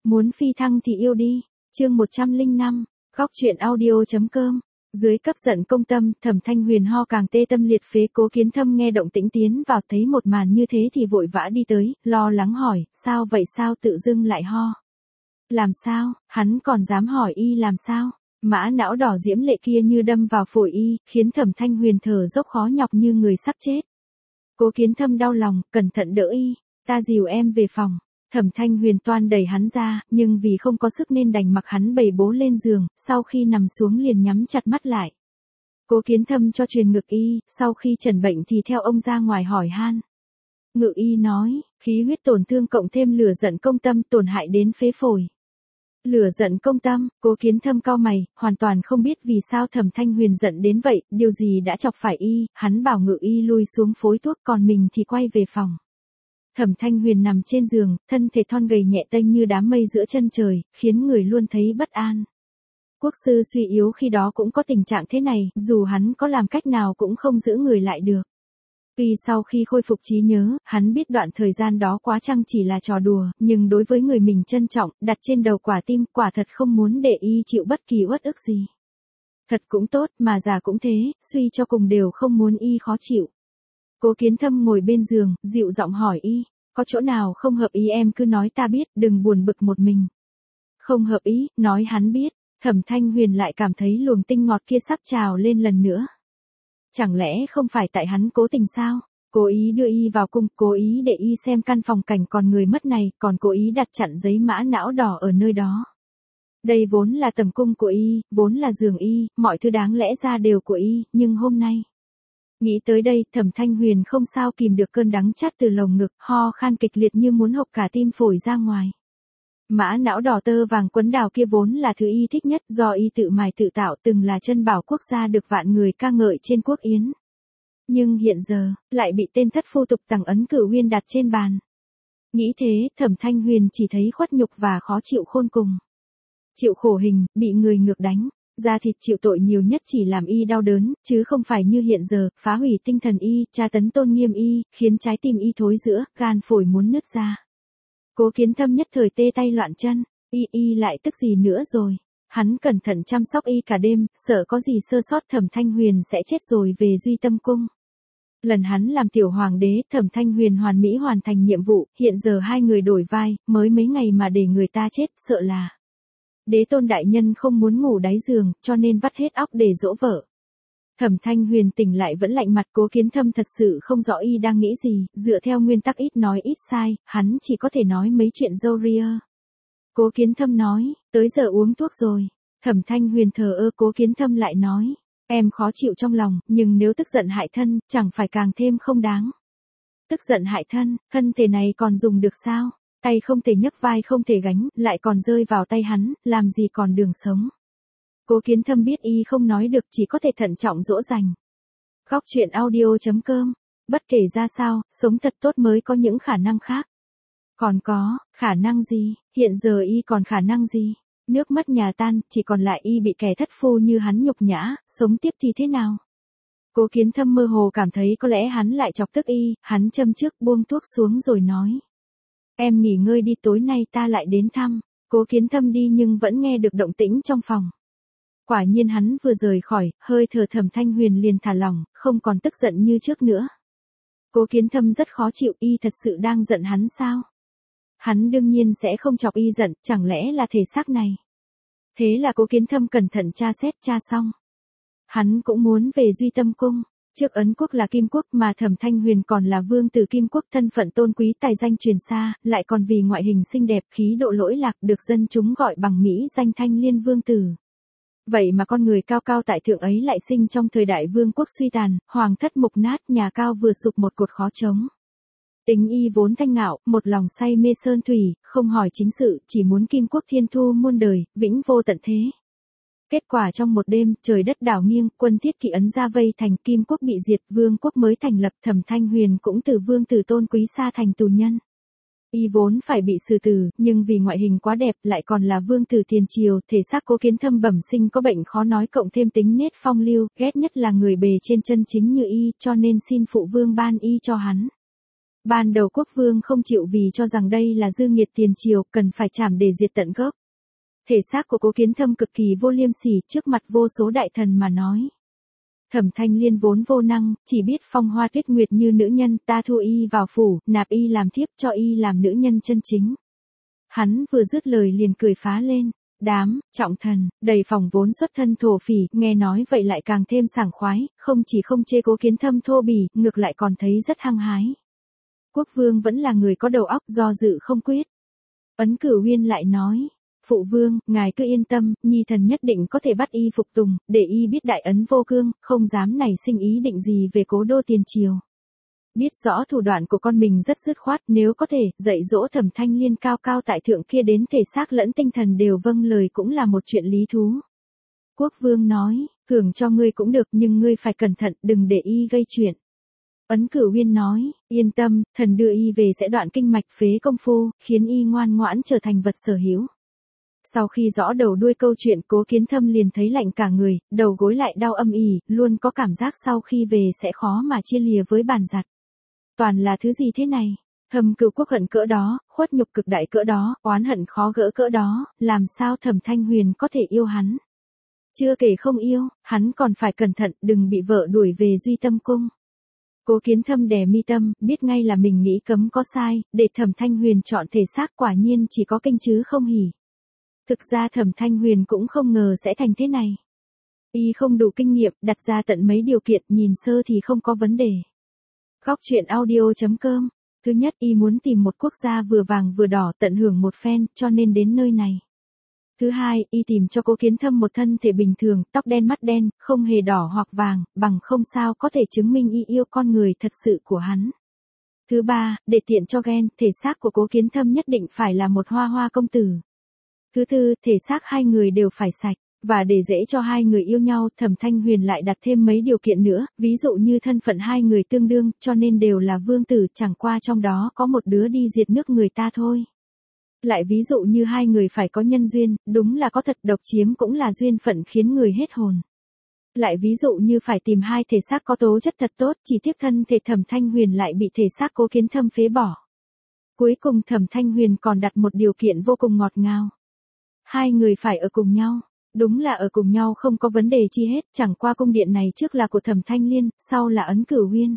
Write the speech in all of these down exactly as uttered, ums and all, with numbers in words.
Muốn phi thăng thì yêu đi. Chương một trăm lẻ năm, góc truyện audio.com. Dưới cấp giận công tâm, Thẩm Thanh Huyền ho càng tê tâm liệt phế. Cố Kiến Thâm nghe động tĩnh tiến vào, thấy một màn như thế thì vội vã đi tới, lo lắng hỏi, sao vậy, sao tự dưng lại ho? Làm sao? Hắn còn dám hỏi y làm sao? Mã não đỏ diễm lệ kia như đâm vào phổi y, khiến Thẩm Thanh Huyền thở dốc khó nhọc như người sắp chết. Cố Kiến Thâm đau lòng, cẩn thận đỡ y, ta dìu em về phòng. Thẩm Thanh Huyền toan đẩy hắn ra, nhưng vì không có sức nên đành mặc hắn bầy bố lên giường, sau khi nằm xuống liền nhắm chặt mắt lại. Cố Kiến Thâm cho truyền ngực y, sau khi trần bệnh thì theo ông ra ngoài hỏi han. Ngự y nói, khí huyết tổn thương cộng thêm lửa giận công tâm tổn hại đến phế phổi. Lửa giận công tâm, Cố Kiến Thâm cau mày, hoàn toàn không biết vì sao Thẩm Thanh Huyền giận đến vậy, điều gì đã chọc phải y, hắn bảo ngự y lui xuống phối thuốc còn mình thì quay về phòng. Thẩm Thanh Huyền nằm trên giường, thân thể thon gầy nhẹ tênh như đám mây giữa chân trời, khiến người luôn thấy bất an. Quốc sư suy yếu khi đó cũng có tình trạng thế này, dù hắn có làm cách nào cũng không giữ người lại được. Vì sau khi khôi phục trí nhớ, hắn biết đoạn thời gian đó quá chăng chỉ là trò đùa, nhưng đối với người mình trân trọng, đặt trên đầu quả tim, quả thật không muốn để y chịu bất kỳ uất ức gì. Thật cũng tốt, mà già cũng thế, suy cho cùng đều không muốn y khó chịu. Cố Kiến Thâm ngồi bên giường, dịu giọng hỏi y, có chỗ nào không hợp ý em cứ nói ta biết, đừng buồn bực một mình. Không hợp ý, nói hắn biết. Thẩm Thanh Huyền lại cảm thấy luồng tinh ngọt kia sắp trào lên lần nữa. Chẳng lẽ không phải tại hắn cố tình sao? Cố ý đưa y vào cung, cố ý để y xem căn phòng cảnh còn người mất này, còn cố ý đặt chặn giấy mã não đỏ ở nơi đó. Đây vốn là tầm cung của y, vốn là giường y, mọi thứ đáng lẽ ra đều của y, nhưng hôm nay. Nghĩ tới đây, Thẩm Thanh Huyền không sao kìm được cơn đắng chát từ lồng ngực, ho khan kịch liệt như muốn hộc cả tim phổi ra ngoài. Mã não đỏ tơ vàng quấn đào kia vốn là thứ y thích nhất, do y tự mài tự tạo, từng là chân bảo quốc gia được vạn người ca ngợi trên quốc yến. Nhưng hiện giờ, lại bị tên thất phu tục tằng ấn cử uyên đặt trên bàn. Nghĩ thế, Thẩm Thanh Huyền chỉ thấy khuất nhục và khó chịu khôn cùng. Chịu khổ hình, bị người ngược đánh. Da thịt chịu tội nhiều nhất chỉ làm y đau đớn, chứ không phải như hiện giờ, phá hủy tinh thần y, tra tấn tôn nghiêm y, khiến trái tim y thối rữa, gan phổi muốn nứt ra. Cố Kiến Thâm nhất thời tê tay loạn chân, y y lại tức gì nữa rồi. Hắn cẩn thận chăm sóc y cả đêm, sợ có gì sơ sót Thẩm Thanh Huyền sẽ chết rồi về Duy Tâm Cung. Lần hắn làm tiểu hoàng đế, Thẩm Thanh Huyền hoàn mỹ hoàn thành nhiệm vụ, hiện giờ hai người đổi vai, mới mấy ngày mà để người ta chết, sợ là. Đế tôn đại nhân không muốn ngủ đáy giường, cho nên vắt hết óc để dỗ vợ. Thẩm Thanh Huyền tỉnh lại vẫn lạnh mặt. Cố Kiến Thâm thật sự không rõ y đang nghĩ gì, dựa theo nguyên tắc ít nói ít sai, hắn chỉ có thể nói mấy chuyện râu ria. Cố Kiến Thâm nói, tới giờ uống thuốc rồi. Thẩm Thanh Huyền thờ ơ. Cố Kiến Thâm lại nói, em khó chịu trong lòng, nhưng nếu tức giận hại thân, chẳng phải càng thêm không đáng. Tức giận hại thân, thân thể này còn dùng được sao? Tay không thể nhấc, vai không thể gánh, lại còn rơi vào tay hắn, làm gì còn đường sống. Cố Kiến Thâm biết y không nói được, chỉ có thể thận trọng dỗ dành. Góc truyện audio.com. Bất kể ra sao, sống thật tốt mới có những khả năng khác. Còn có, khả năng gì? Hiện giờ y còn khả năng gì? Nước mất nhà tan, chỉ còn lại y bị kẻ thất phu như hắn nhục nhã, sống tiếp thì thế nào? Cố Kiến Thâm mơ hồ cảm thấy có lẽ hắn lại chọc tức y, hắn châm trước buông thuốc xuống rồi nói. Em nghỉ ngơi đi, tối nay ta lại đến thăm. Cố Kiến Thâm đi nhưng vẫn nghe được động tĩnh trong phòng. Quả nhiên hắn vừa rời khỏi, hơi thở Thẩm Thanh Huyền liền thả lỏng, không còn tức giận như trước nữa. Cố Kiến Thâm rất khó chịu, y thật sự đang giận hắn sao? Hắn đương nhiên sẽ không chọc y giận, chẳng lẽ là thể xác này? Thế là Cố Kiến Thâm cẩn thận tra xét, tra xong. Hắn cũng muốn về Duy Tâm Cung. Trước Ấn Quốc là Kim Quốc mà Thẩm Thanh Huyền còn là vương tử Kim Quốc, thân phận tôn quý, tài danh truyền xa, lại còn vì ngoại hình xinh đẹp, khí độ lỗi lạc, được dân chúng gọi bằng mỹ danh Thanh Liên Vương tử. Vậy mà con người cao cao tại thượng ấy lại sinh trong thời đại vương quốc suy tàn, hoàng thất mục nát, nhà cao vừa sụp một cột khó chống. Tính y vốn thanh ngạo, một lòng say mê sơn thủy, không hỏi chính sự, chỉ muốn Kim Quốc thiên thu muôn đời, vĩnh vô tận thế. Kết quả trong một đêm, trời đất đảo nghiêng, quân Thiết Kỵ ấn ra vây thành, Kim Quốc bị diệt, vương quốc mới thành lập, Thẩm Thanh Huyền cũng từ vương tử tôn quý sa thành tù nhân. Y vốn phải bị xử tử, nhưng vì ngoại hình quá đẹp, lại còn là vương tử tiền triều, thể xác Cố Kiến Thâm bẩm sinh có bệnh khó nói, cộng thêm tính nết phong lưu, ghét nhất là người bề trên chân chính như y, cho nên xin phụ vương ban y cho hắn. Ban đầu quốc vương không chịu vì cho rằng đây là dư nghiệt tiền triều, cần phải trảm để diệt tận gốc. Thể xác của Cố Kiến Thâm cực kỳ vô liêm sỉ trước mặt vô số đại thần mà nói. Thẩm Thanh Liên vốn vô năng, chỉ biết phong hoa tuyết nguyệt như nữ nhân, ta thu y vào phủ, nạp y làm thiếp cho y làm nữ nhân chân chính. Hắn vừa dứt lời liền cười phá lên. Đám, trọng thần, đầy phòng vốn xuất thân thổ phỉ, nghe nói vậy lại càng thêm sảng khoái, không chỉ không chê Cố Kiến Thâm thô bỉ, ngược lại còn thấy rất hăng hái. Quốc vương vẫn là người có đầu óc, do dự không quyết. Ấn Cửu Huyên lại nói, phụ vương, ngài cứ yên tâm, nhi thần nhất định có thể bắt y phục tùng, để y biết đại ấn vô cương, không dám nảy sinh ý định gì về cố đô tiền triều. Biết rõ thủ đoạn của con mình rất dứt khoát, nếu có thể, dạy dỗ Thẩm Thanh Liên cao cao tại thượng kia đến thể xác lẫn tinh thần đều vâng lời cũng là một chuyện lý thú. Quốc vương nói, thưởng cho ngươi cũng được nhưng ngươi phải cẩn thận, đừng để y gây chuyện. Ấn Cửu Huyên nói, yên tâm, thần đưa y về sẽ đoạn kinh mạch phế công phu, khiến y ngoan ngoãn trở thành vật sở hữu. Sau khi rõ đầu đuôi câu chuyện, Cố Kiến Thâm liền thấy lạnh cả người, đầu gối lại đau âm ỉ, luôn có cảm giác sau khi về sẽ khó mà chia lìa với bàn giặt. Toàn là thứ gì thế này? Thầm Cửu Quốc hận cỡ đó, khuất nhục cực đại cỡ đó, oán hận khó gỡ cỡ đó, làm sao Thẩm Thanh Huyền có thể yêu hắn? Chưa kể không yêu, hắn còn phải cẩn thận, đừng bị vợ đuổi về Duy Tâm Cung. Cố Kiến Thâm đè mi tâm, biết ngay là mình nghĩ cấm có sai, để Thẩm Thanh Huyền chọn thể xác quả nhiên chỉ có kinh chứ không hỉ. Thực ra Thẩm Thanh Huyền cũng không ngờ sẽ thành thế này. Y không đủ kinh nghiệm, đặt ra tận mấy điều kiện, nhìn sơ thì không có vấn đề. Góc truyện audio chấm com. Thứ nhất, y muốn tìm một quốc gia vừa vàng vừa đỏ, tận hưởng một phen, cho nên đến nơi này. Thứ hai, y tìm cho Cố Kiến Thâm một thân thể bình thường, tóc đen mắt đen, không hề đỏ hoặc vàng, bằng không sao có thể chứng minh y yêu con người thật sự của hắn. Thứ ba, để tiện cho ghen, thể xác của Cố Kiến Thâm nhất định phải là một hoa hoa công tử. Thứ tư, thể xác hai người đều phải sạch. Và để dễ cho hai người yêu nhau, Thẩm Thanh Huyền lại đặt thêm mấy điều kiện nữa, ví dụ như thân phận hai người tương đương, cho nên đều là vương tử, chẳng qua trong đó có một đứa đi diệt nước người ta thôi. Lại ví dụ như hai người phải có nhân duyên, đúng là có thật, độc chiếm cũng là duyên phận khiến người hết hồn. Lại ví dụ như phải tìm hai thể xác có tố chất thật tốt, chỉ tiếc thân thể Thẩm Thanh Huyền lại bị thể xác Cố Kiến Thâm phế bỏ. Cuối cùng Thẩm Thanh Huyền còn đặt một điều kiện vô cùng ngọt ngào. Hai người phải ở cùng nhau. Đúng là ở cùng nhau không có vấn đề chi hết, chẳng qua cung điện này trước là của Thẩm Thanh Liên, sau là Ấn Cửu Huyên.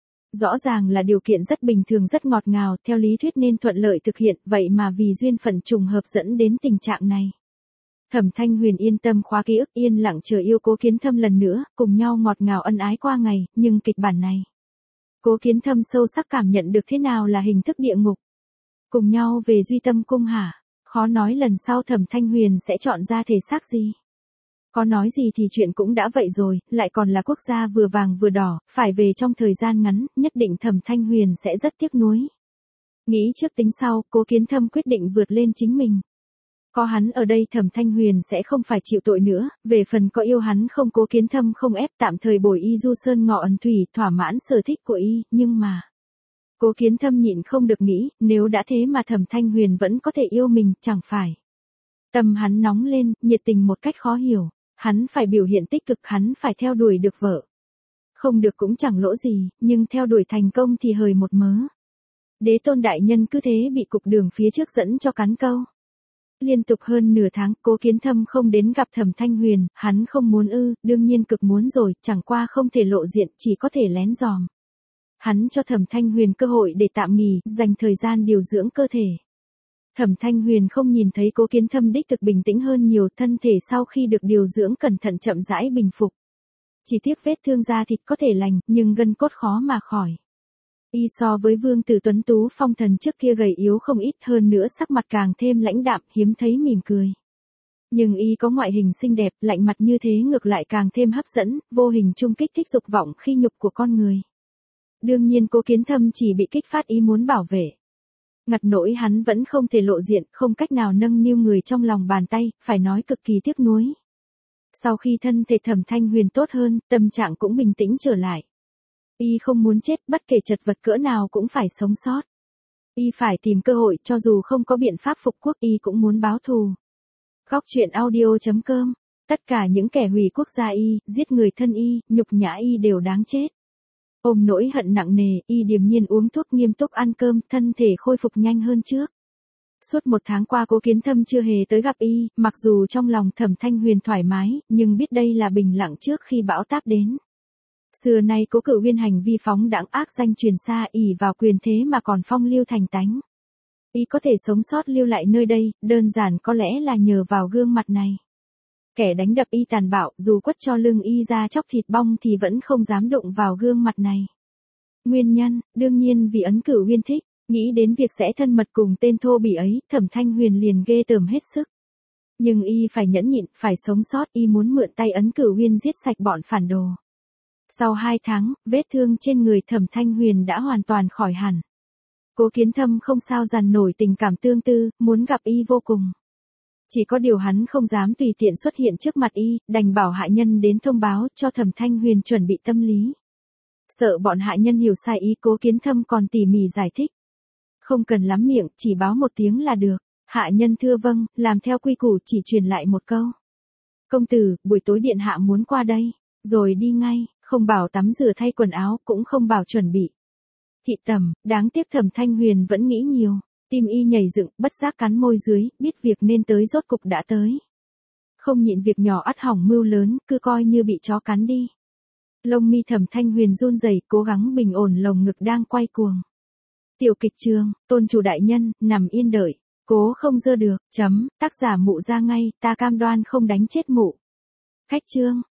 Rõ ràng là điều kiện rất bình thường rất ngọt ngào, theo lý thuyết nên thuận lợi thực hiện, vậy mà vì duyên phận trùng hợp dẫn đến tình trạng này. Thẩm Thanh Huyền yên tâm khóa ký ức, yên lặng chờ yêu Cố Kiến Thâm lần nữa, cùng nhau ngọt ngào ân ái qua ngày, nhưng kịch bản này. Cố Kiến Thâm sâu sắc cảm nhận được thế nào là hình thức địa ngục. Cùng nhau về Duy Tâm Cung hả? Khó nói lần sau Thẩm Thanh Huyền sẽ chọn ra thể xác gì. Có nói gì thì chuyện cũng đã vậy rồi, lại còn là quốc gia vừa vàng vừa đỏ, phải về trong thời gian ngắn, nhất định Thẩm Thanh Huyền sẽ rất tiếc nuối. Nghĩ trước tính sau, Cố Kiến Thâm quyết định vượt lên chính mình. Có hắn ở đây Thẩm Thanh Huyền sẽ không phải chịu tội nữa, về phần có yêu hắn không Cố Kiến Thâm không ép, tạm thời bồi y du sơn ngọ ẩn thủy, thỏa mãn sở thích của y, nhưng mà... Cố Kiến Thâm nhịn không được nghĩ, nếu đã thế mà Thẩm Thanh Huyền vẫn có thể yêu mình, chẳng phải. Tâm hắn nóng lên, nhiệt tình một cách khó hiểu, hắn phải biểu hiện tích cực, hắn phải theo đuổi được vợ. Không được cũng chẳng lỗ gì, nhưng theo đuổi thành công thì hời một mớ. Đế Tôn đại nhân cứ thế bị cục đường phía trước dẫn cho cắn câu. Liên tục hơn nửa tháng, Cố Kiến Thâm không đến gặp Thẩm Thanh Huyền, hắn không muốn ư, đương nhiên cực muốn rồi, chẳng qua không thể lộ diện, chỉ có thể lén dòm. Hắn cho Thẩm Thanh Huyền cơ hội để tạm nghỉ, dành thời gian điều dưỡng cơ thể. Thẩm Thanh Huyền không nhìn thấy Cố Kiến Thâm đích thực bình tĩnh hơn nhiều, thân thể sau khi được điều dưỡng cẩn thận chậm rãi bình phục. Chỉ tiếc vết thương da thịt có thể lành, nhưng gân cốt khó mà khỏi. Y so với Vương Tử Tuấn Tú Phong Thần trước kia gầy yếu không ít, hơn nữa sắc mặt càng thêm lãnh đạm, hiếm thấy mỉm cười. Nhưng y có ngoại hình xinh đẹp, lạnh mặt như thế ngược lại càng thêm hấp dẫn, vô hình chung kích thích dục vọng khi nhục của con người. Đương nhiên Cố Kiến Thâm chỉ bị kích phát ý muốn bảo vệ. Ngặt nỗi hắn vẫn không thể lộ diện, không cách nào nâng niu người trong lòng bàn tay, phải nói cực kỳ tiếc nuối. Sau khi thân thể Thẩm Thanh Huyền tốt hơn, tâm trạng cũng bình tĩnh trở lại. Y không muốn chết, bất kể chật vật cỡ nào cũng phải sống sót. Y phải tìm cơ hội, cho dù không có biện pháp phục quốc, y cũng muốn báo thù. Góc truyện audio chấm com. Tất cả những kẻ hủy quốc gia y, giết người thân y, nhục nhã y đều đáng chết. Ôm nỗi hận nặng nề, y điềm nhiên uống thuốc nghiêm túc ăn cơm, thân thể khôi phục nhanh hơn trước. Suốt một tháng qua Cố Kiến Thâm chưa hề tới gặp y, mặc dù trong lòng Thẩm Thanh Huyền thoải mái, nhưng biết đây là bình lặng trước khi bão táp đến. Xưa nay Cố Cửu Huyên hành vi phóng đãng ác danh truyền xa, ỷ vào quyền thế mà còn phong lưu thành tánh. Y có thể sống sót lưu lại nơi đây, đơn giản có lẽ là nhờ vào gương mặt này. Kẻ đánh đập y tàn bạo, dù quất cho lưng y ra chóc thịt bong thì vẫn không dám đụng vào gương mặt này. Nguyên nhân, đương nhiên vì Ấn Cửu Huyên thích. Nghĩ đến việc sẽ thân mật cùng tên thô bỉ ấy, Thẩm Thanh Huyền liền ghê tởm hết sức. Nhưng y phải nhẫn nhịn, phải sống sót, y muốn mượn tay Ấn Cửu Huyên giết sạch bọn phản đồ. Sau hai tháng, vết thương trên người Thẩm Thanh Huyền đã hoàn toàn khỏi hẳn. Cố Kiến Thâm không sao dằn nổi tình cảm tương tư, muốn gặp y vô cùng. Chỉ có điều hắn không dám tùy tiện xuất hiện trước mặt y, đành bảo hạ nhân đến thông báo cho Thẩm Thanh Huyền chuẩn bị tâm lý. Sợ bọn hạ nhân hiểu sai ý, Cố Kiến Thâm còn tỉ mỉ giải thích. Không cần lắm miệng, chỉ báo một tiếng là được. Hạ nhân thưa vâng, làm theo quy củ chỉ truyền lại một câu. Công tử, buổi tối điện hạ muốn qua đây, rồi đi ngay, không bảo tắm rửa thay quần áo, cũng không bảo chuẩn bị. Thị tầm, đáng tiếc Thẩm Thanh Huyền vẫn nghĩ nhiều, tim y nhảy dựng, bất giác cắn môi dưới, biết việc nên tới rốt cục đã tới. Không nhịn việc nhỏ ắt hỏng mưu lớn, cứ coi như bị chó cắn đi. Lông mi Thẩm Thanh Huyền run rẩy, cố gắng bình ổn lồng ngực đang quay cuồng. Tiểu kịch trường, tôn chủ đại nhân, nằm yên đợi, cố không dơ được, chấm, tác giả mụ ra ngay, ta cam đoan không đánh chết mụ. Khách chương.